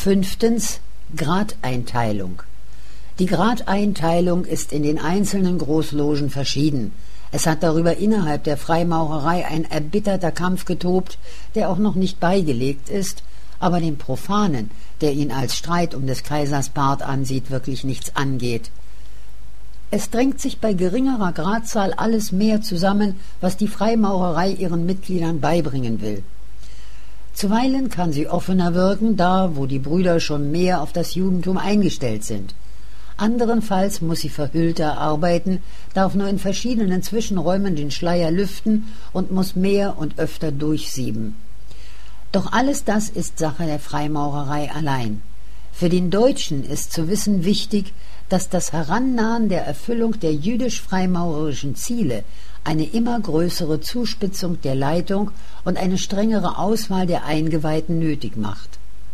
5. Gradeinteilung. Die Gradeinteilung ist in den einzelnen Großlogen verschieden. Es hat darüber innerhalb der Freimaurerei ein erbitterter Kampf getobt, der auch noch nicht beigelegt ist, aber dem Profanen, der ihn als Streit um des Kaisers Bart ansieht, wirklich nichts angeht. Es drängt sich bei geringerer Gradzahl alles mehr zusammen, was die Freimaurerei ihren Mitgliedern beibringen will. Zuweilen kann sie offener wirken, da wo die Brüder schon mehr auf das Judentum eingestellt sind. Anderenfalls muss sie verhüllter arbeiten, darf nur in verschiedenen Zwischenräumen den Schleier lüften und muss mehr und öfter durchsieben. Doch alles das ist Sache der Freimaurerei allein. Für den Deutschen ist zu wissen wichtig, dass das Herannahen der Erfüllung der jüdisch-freimaurerischen Ziele eine immer größere Zuspitzung der Leitung und eine strengere Auswahl der Eingeweihten nötig macht.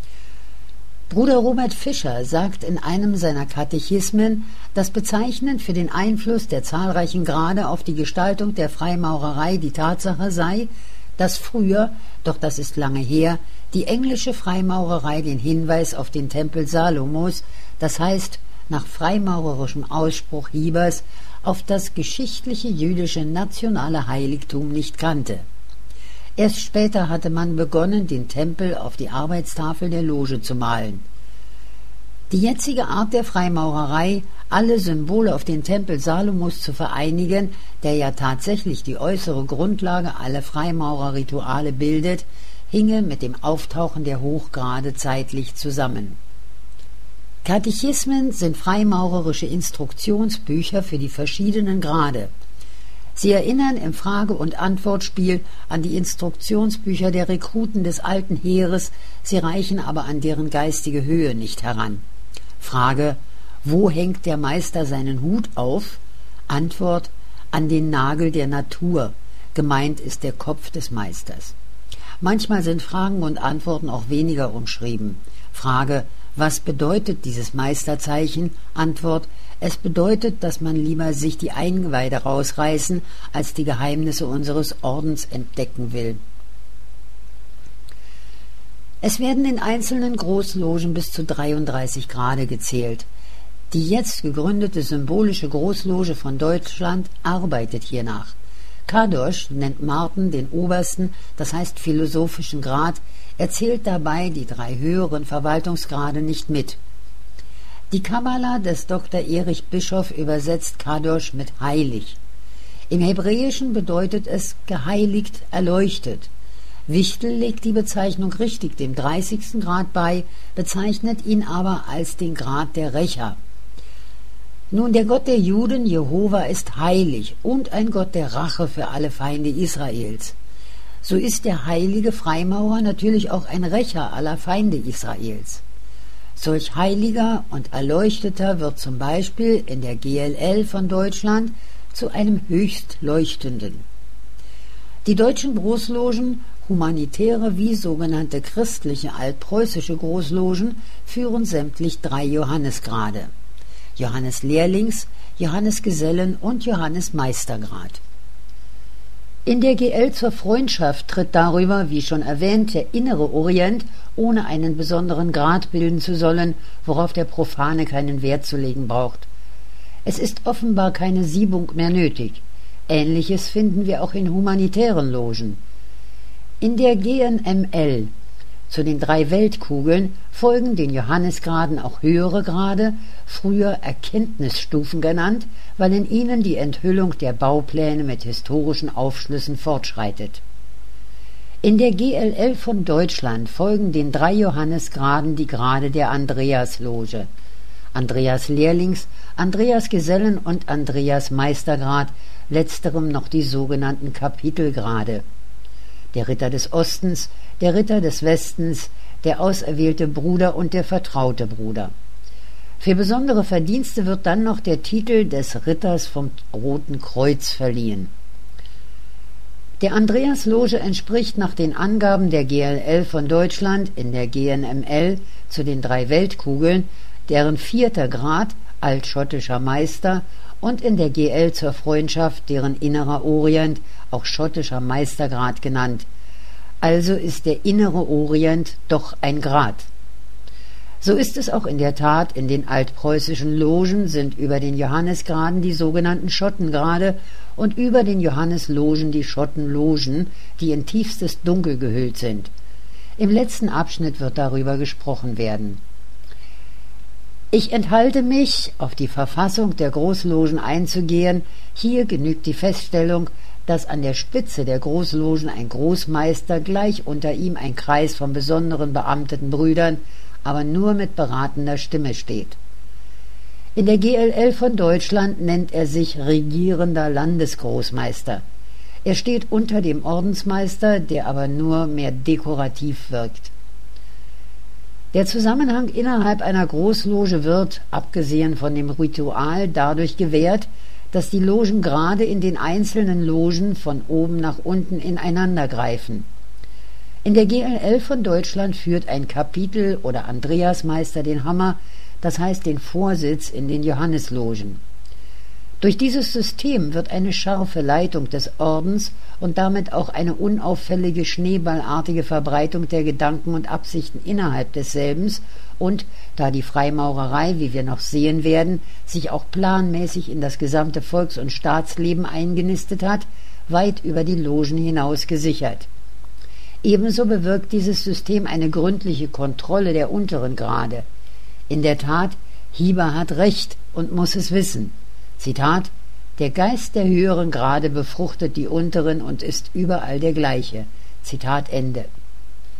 Bruder Robert Fischer sagt in einem seiner Katechismen, dass bezeichnend für den Einfluss der zahlreichen Grade auf die Gestaltung der Freimaurerei die Tatsache sei, dass früher, doch das ist lange her, die englische Freimaurerei den Hinweis auf den Tempel Salomos, das heißt nach freimaurerischem Ausspruch Hiebers, auf das geschichtliche jüdische nationale Heiligtum nicht kannte. Erst später hatte man begonnen, den Tempel auf die Arbeitstafel der Loge zu malen. Die jetzige Art der Freimaurerei, alle Symbole auf den Tempel Salomos zu vereinigen, der ja tatsächlich die äußere Grundlage aller Freimaurerrituale bildet, hinge mit dem Auftauchen der Hochgrade zeitlich zusammen. Katechismen sind freimaurerische Instruktionsbücher für die verschiedenen Grade. Sie erinnern im Frage- und Antwortspiel an die Instruktionsbücher der Rekruten des alten Heeres, sie reichen aber an deren geistige Höhe nicht heran. Frage: Wo hängt der Meister seinen Hut auf? Antwort: An den Nagel der Natur. Gemeint ist der Kopf des Meisters. Manchmal sind Fragen und Antworten auch weniger umschrieben. Frage: Was bedeutet dieses Meisterzeichen? Antwort: Es bedeutet, dass man lieber sich die Eingeweide rausreißen, als die Geheimnisse unseres Ordens entdecken will. Es werden in einzelnen Großlogen bis zu 33 Grade gezählt. Die jetzt gegründete symbolische Großloge von Deutschland arbeitet hiernach. Kadosch nennt Marten den obersten, das heißt philosophischen Grad, er zählt dabei die 3 höheren Verwaltungsgrade nicht mit. Die Kabbala des Dr. Erich Bischoff übersetzt Kadosch mit heilig. Im Hebräischen bedeutet es geheiligt, erleuchtet. Wichtel legt die Bezeichnung richtig dem 30. Grad bei, bezeichnet ihn aber als den Grad der Rächer. Nun, der Gott der Juden, Jehova, ist heilig und ein Gott der Rache für alle Feinde Israels. So ist der heilige Freimaurer natürlich auch ein Rächer aller Feinde Israels. Solch Heiliger und Erleuchteter wird zum Beispiel in der GLL von Deutschland zu einem Höchstleuchtenden. Die deutschen Großlogen, humanitäre wie sogenannte christliche altpreußische Großlogen, führen sämtlich 3 Johannesgrade: Johannes Lehrlings, Johannes Gesellen und Johannes Meistergrad. In der GL zur Freundschaft tritt darüber, wie schon erwähnt, der innere Orient, ohne einen besonderen Grad bilden zu sollen, worauf der Profane keinen Wert zu legen braucht. Es ist offenbar keine Siebung mehr nötig. Ähnliches finden wir auch in humanitären Logen. In der GNML, zu den 3 Weltkugeln, folgen den Johannesgraden auch höhere Grade, früher Erkenntnisstufen genannt, weil in ihnen die Enthüllung der Baupläne mit historischen Aufschlüssen fortschreitet. In der GLL von Deutschland folgen den 3 Johannesgraden die Grade der Andreasloge: Andreas Lehrlings, Andreas Gesellen und Andreas Meistergrad, letzterem noch die sogenannten Kapitelgrade. Der Ritter des Ostens, der Ritter des Westens, der auserwählte Bruder und der vertraute Bruder. Für besondere Verdienste wird dann noch der Titel des Ritters vom Roten Kreuz verliehen. Der Andreasloge entspricht nach den Angaben der GLL von Deutschland in der GNML zu den 3 Weltkugeln, deren 4. Grad altschottischer Meister, und in der GL zur Freundschaft deren innerer Orient, auch schottischer Meistergrad genannt. Also ist der innere Orient doch ein Grad. So ist es auch in der Tat, in den altpreußischen Logen sind über den Johannisgraden die sogenannten Schottengrade und über den Johannislogen die Schottenlogen, die in tiefstes Dunkel gehüllt sind. Im letzten Abschnitt wird darüber gesprochen werden. Ich enthalte mich, auf die Verfassung der Großlogen einzugehen. Hier genügt die Feststellung, dass an der Spitze der Großlogen ein Großmeister, gleich unter ihm ein Kreis von besonderen beamteten Brüdern, aber nur mit beratender Stimme steht. In der GLL von Deutschland nennt er sich regierender Landesgroßmeister. Er steht unter dem Ordensmeister, der aber nur mehr dekorativ wirkt. Der Zusammenhang innerhalb einer Großloge wird, abgesehen von dem Ritual, dadurch gewährt, dass die Logen gerade in den einzelnen Logen von oben nach unten ineinander greifen. In der GLL von Deutschland führt ein Kapitel oder Andreasmeister den Hammer, das heißt den Vorsitz in den Johannislogen. Durch dieses System wird eine scharfe Leitung des Ordens und damit auch eine unauffällige schneeballartige Verbreitung der Gedanken und Absichten innerhalb desselben und, da die Freimaurerei, wie wir noch sehen werden, sich auch planmäßig in das gesamte Volks- und Staatsleben eingenistet hat, weit über die Logen hinaus gesichert. Ebenso bewirkt dieses System eine gründliche Kontrolle der unteren Grade. In der Tat, Hieber hat Recht und muss es wissen. Zitat: Der Geist der höheren Grade befruchtet die unteren und ist überall der gleiche. Zitat Ende.